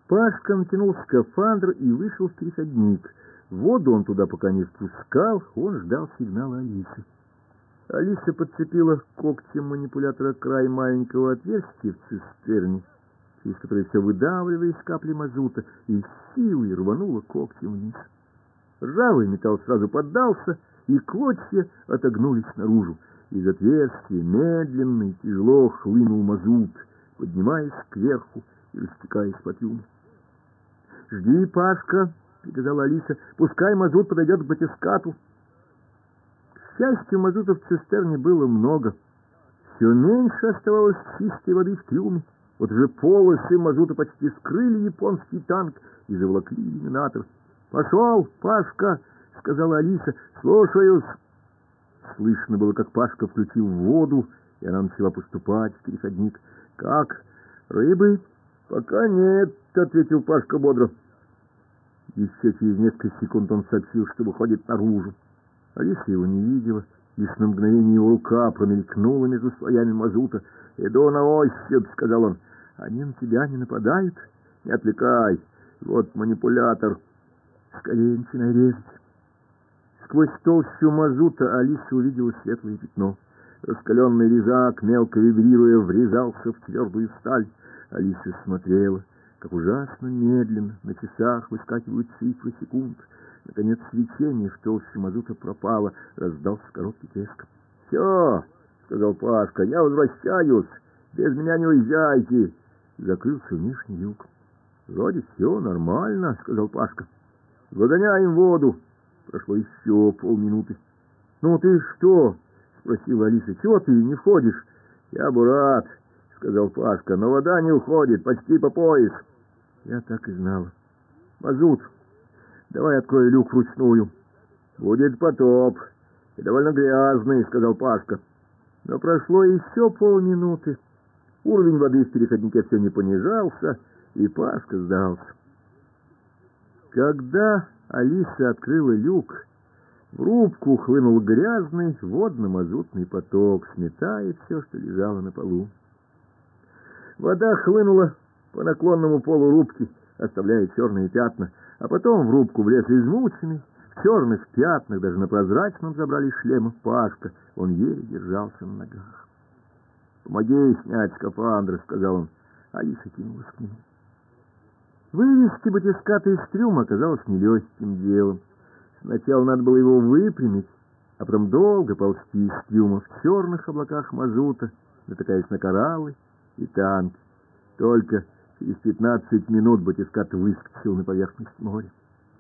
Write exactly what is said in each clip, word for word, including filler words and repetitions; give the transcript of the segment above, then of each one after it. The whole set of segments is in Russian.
Пашка натянул скафандр и вышел в переходник. Воду он туда пока не впускал, он ждал сигнала Алисы. Алиса подцепила когтем манипулятора край маленького отверстия в цистерне, через которое все выдавливая из капли мазута, и силой рванула когтем вниз. Ржавый металл сразу поддался, и клочья отогнулись наружу. Из отверстия медленно и тяжело хлынул мазут, поднимаясь кверху и растекаясь по трюму. — Жди, Пашка, — приказала Алиса, — пускай мазут подойдет к батискату. К счастью, мазута в цистерне было много. Все меньше оставалось чистой воды в трюме. Вот уже полосы мазута почти скрыли японский танк и заволокли иллюминатор. — Пошел, Пашка, — сказала Алиса, — слушаюсь. Слышно было, как Пашка включил воду, и она начала поступать в переходник. — Как? Рыбы? — Пока нет, — ответил Пашка бодро. Еще через несколько секунд он сообщил, что выходит наружу. Алиса его не видела, лишь на мгновение его рука промелькнула между слоями мазута. — Иду на ощупь, — сказал он. — Они на тебя не нападают? — Не отвлекай, вот манипулятор. — Скорее начинай резать. Сквозь толщу мазута Алиса увидела светлое пятно. Раскаленный резак, мелко вибрируя, врезался в твердую сталь. Алиса смотрела, как ужасно медленно на часах выскакивают цифры секунд. Наконец свечение в толще мазута пропало, раздался короткий треск. — Все, — сказал Пашка, — я возвращаюсь, без меня не уезжайте. Закрылся внешний люк. — Вроде все нормально, — сказал Пашка. — Выгоняем воду. Прошло еще полминуты. — Ну ты что? — спросила Алиса. — Чего ты не входишь? — Я бы рад, — сказал Пашка, — но вода не уходит, почти по пояс. Я так и знала. — Мазут, давай открою люк вручную. — Будет потоп. И довольно грязный, — сказал Пашка. Но прошло еще полминуты. Уровень воды в переходнике все не понижался, и Пашка сдался. Когда Алиса открыла люк, в рубку хлынул грязный водно-мазутный поток, сметая все, что лежало на полу. Вода хлынула по наклонному полу рубки, оставляя черные пятна, а потом в рубку влез измученный, в черных пятнах, даже на прозрачном забрали шлема Пашка. Он еле держался на ногах. — Помоги снять скафандр, — сказал он. Алиса кинулась к нему. Вывести батиската из трюма оказалось нелегким делом. Сначала надо было его выпрямить, а потом долго ползти из трюма в черных облаках мазута, натыкаясь на кораллы и танки. Только через пятнадцать минут батискат выскочил на поверхность моря.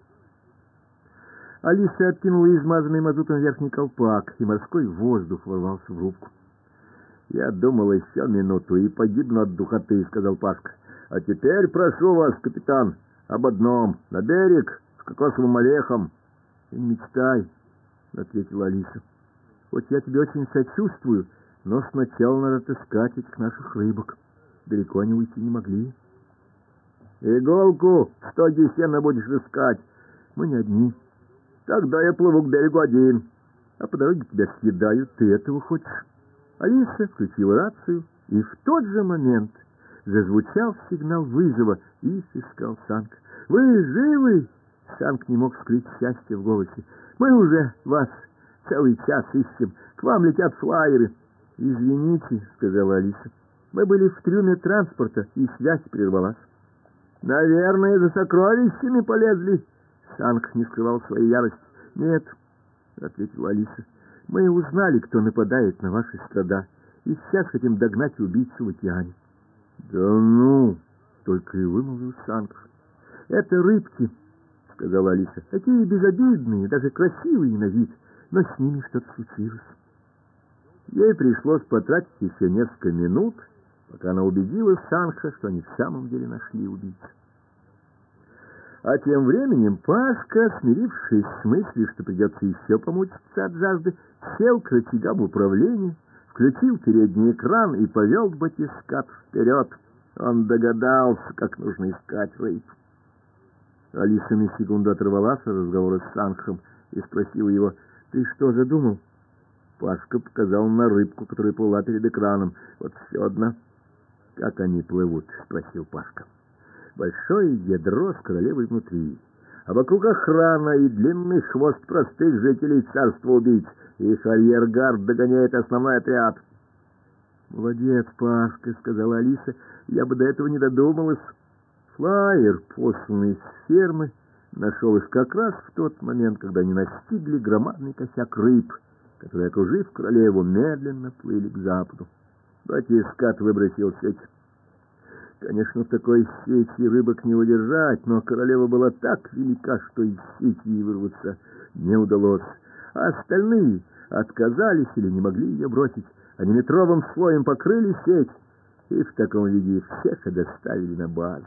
Алиса откинула измазанный мазутом верхний колпак, и морской воздух ворвался в рубку. — Я думал еще минуту и погибну от духоты, — сказал Пашка. — А теперь прошу вас, капитан, об одном, на берег, с кокосовым орехом. — Не мечтай, — ответила Алиса. — Хоть я тебе очень сочувствую, но сначала надо отыскать этих наших рыбок. Далеко они уйти не могли. — Иголку в стоге сена будешь искать. Мы не одни. Тогда я плыву к берегу один. А по дороге тебя съедают. Ты этого хочешь? Алиса включила рацию, и в тот же момент зазвучал сигнал вызова, и сыскал Санк. — Вы живы? Санк не мог скрыть счастье в голосе. — Мы уже вас целый час ищем. К вам летят флайеры. — Извините, — сказала Алиса. — Мы были в трюме транспорта, и связь прервалась. — Наверное, за сокровищами полезли. Санк не скрывал своей ярости. — Нет, — ответила Алиса. — Мы узнали, кто нападает на ваши стада, и сейчас хотим догнать убийцу в океане. — Да ну! — только и вымолвил Санк. — Это рыбки, — сказала Алиса. — Такие безобидные, даже красивые на вид, но с ними что-то случилось. Ей пришлось потратить еще несколько минут, пока она убедила Санка, что они в самом деле нашли убийцу. А тем временем Пашка, смирившись с мыслью, что придется еще помучиться от жажды, сел к рычагам управления, включил передний экран и повел батискат вперед. Он догадался, как нужно искать рыб. Алиса на секунду оторвалась от разговора с Санком и спросила его: «Ты что задумал?» Пашка показал на рыбку, которая плыла перед экраном. «Вот все одна». «Как они плывут?» — спросил Пашка. большое ядро с королевой внутри, а вокруг охрана и длинный хвост простых жителей царства убийц, и арьергард догоняет основной отряд. «Молодец, Пашка», — сказала Алиса, — «я бы до этого не додумалась». Флаер, посланный с фермы, нашел их как раз в тот момент, когда они настигли громадный косяк рыб, которые, окружив королеву, медленно плыли к западу. Батискат выбросил сеть. Конечно, в такой сети рыбок не удержать, но королева была так велика, что из сети ей вырваться не удалось, а остальные отказались или не могли ее бросить. Они метровым слоем покрыли сеть, и в таком виде их всех и доставили на базу.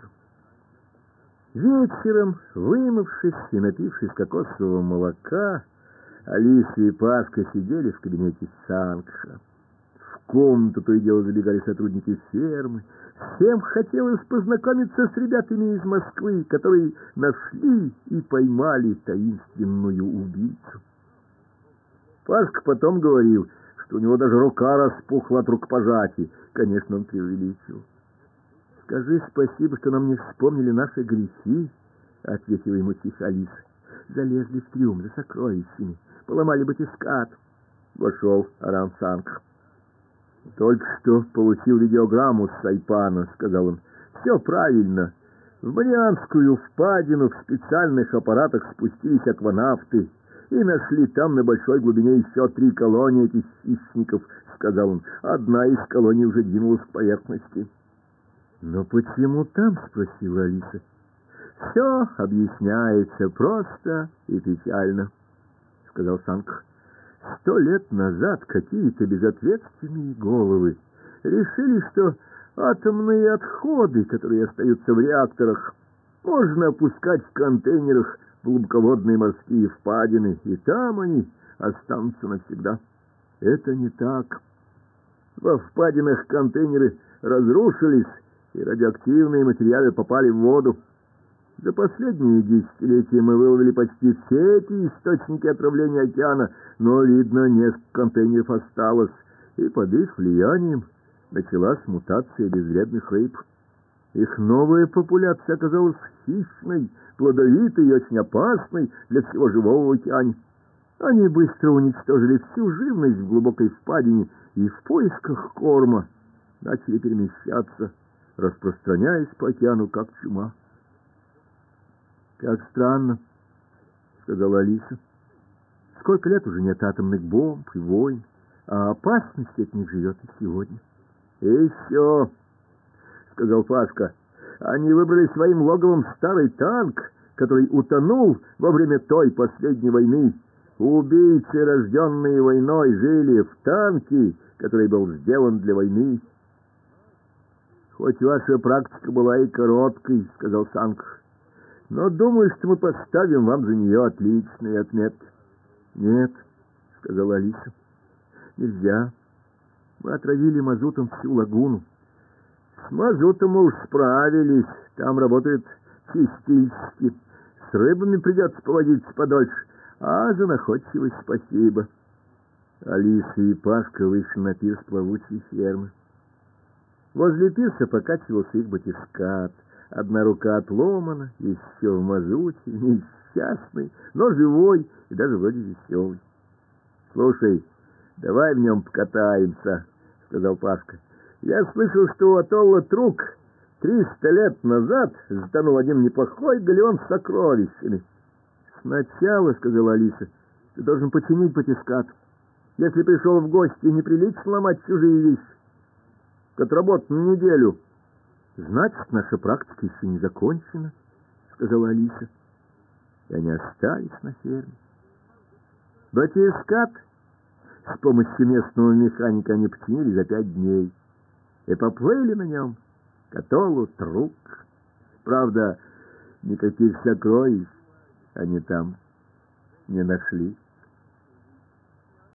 Вечером, вымывшись и напившись кокосового молока, Алиса и Пашка сидели в кабинете Сангха. В комнату то и дело забегали сотрудники фермы. Всем хотелось познакомиться с ребятами из Москвы, которые нашли и поймали таинственную убийцу. Пашка потом говорил, что у него даже рука распухла от рукопожатий. Конечно, он преувеличил. «Скажи спасибо, что нам не вспомнили наши грехи», — ответила ему тихо Алиса. «Залезли в трюм за сокровищами, поломали батискат». Вошел Арам Сангх. «Только что получил видеограмму с Сайпана», — сказал он. «Все правильно. В Марианскую впадину в специальных аппаратах спустились акванавты и нашли там на большой глубине еще три колонии этих хищников», — сказал он. «Одна из колоний уже двинулась к поверхности». «Но почему там?» — спросила Алиса. «Все объясняется просто и печально», — сказал Сангх. «Сто лет назад какие-то безответственные головы решили, что атомные отходы, которые остаются в реакторах, можно опускать в контейнерах в глубоководные морские впадины, и там они останутся навсегда. Это не так. Во впадинах контейнеры разрушились, и радиоактивные материалы попали в воду. За последние десятилетия мы выловили почти все эти источники отравления океана, но, видно, несколько контейнеров осталось, и под их влиянием началась мутация безвредных рыб. Их новая популяция оказалась хищной, плодовитой и очень опасной для всего живого в океане. Они быстро уничтожили всю живность в глубокой впадине и в поисках корма начали перемещаться, распространяясь по океану, как чума. «Как странно», — сказала Алиса. «Сколько лет уже нет атомных бомб и войн, а опасность от них живет и сегодня». «И еще», — сказал Пашка, — «они выбрали своим логовом старый танк, который утонул во время той последней войны. Убийцы, рожденные войной, жили в танке, который был сделан для войны». «Хоть ваша практика была и короткой, — сказал Сангх, — но думаю, что мы поставим вам за нее отличные отметки». «Нет, — сказала Алиса, — нельзя. Мы отравили мазутом всю лагуну». «С мазутом мы уж справились, там работают чистильщики. С рыбами придется повозиться подольше, а за находчивость спасибо». Алиса и Пашка вышли на пирс плавучей фермы. Возле пирса покачивался их батискат. Одна рука отломана, еще в мазуте, несчастный, но живой и даже вроде веселый. «Слушай, давай в нем покатаемся», — сказал Пашка. «Я слышал, что у атолла Трук триста лет назад затонул один неплохой галеон с сокровищами». «Сначала, — сказала Алиса, — ты должен починить батискат. Если пришел в гости, неприлично ломать чужие вещи. Отработан неделю». «Значит, наша практика еще не закончена», — сказала Алиса. И они остались на ферме. Батискат с помощью местного механика они починили за пять дней и поплыли на нем к атоллу Трук. Правда, никаких сокровищ они там не нашли.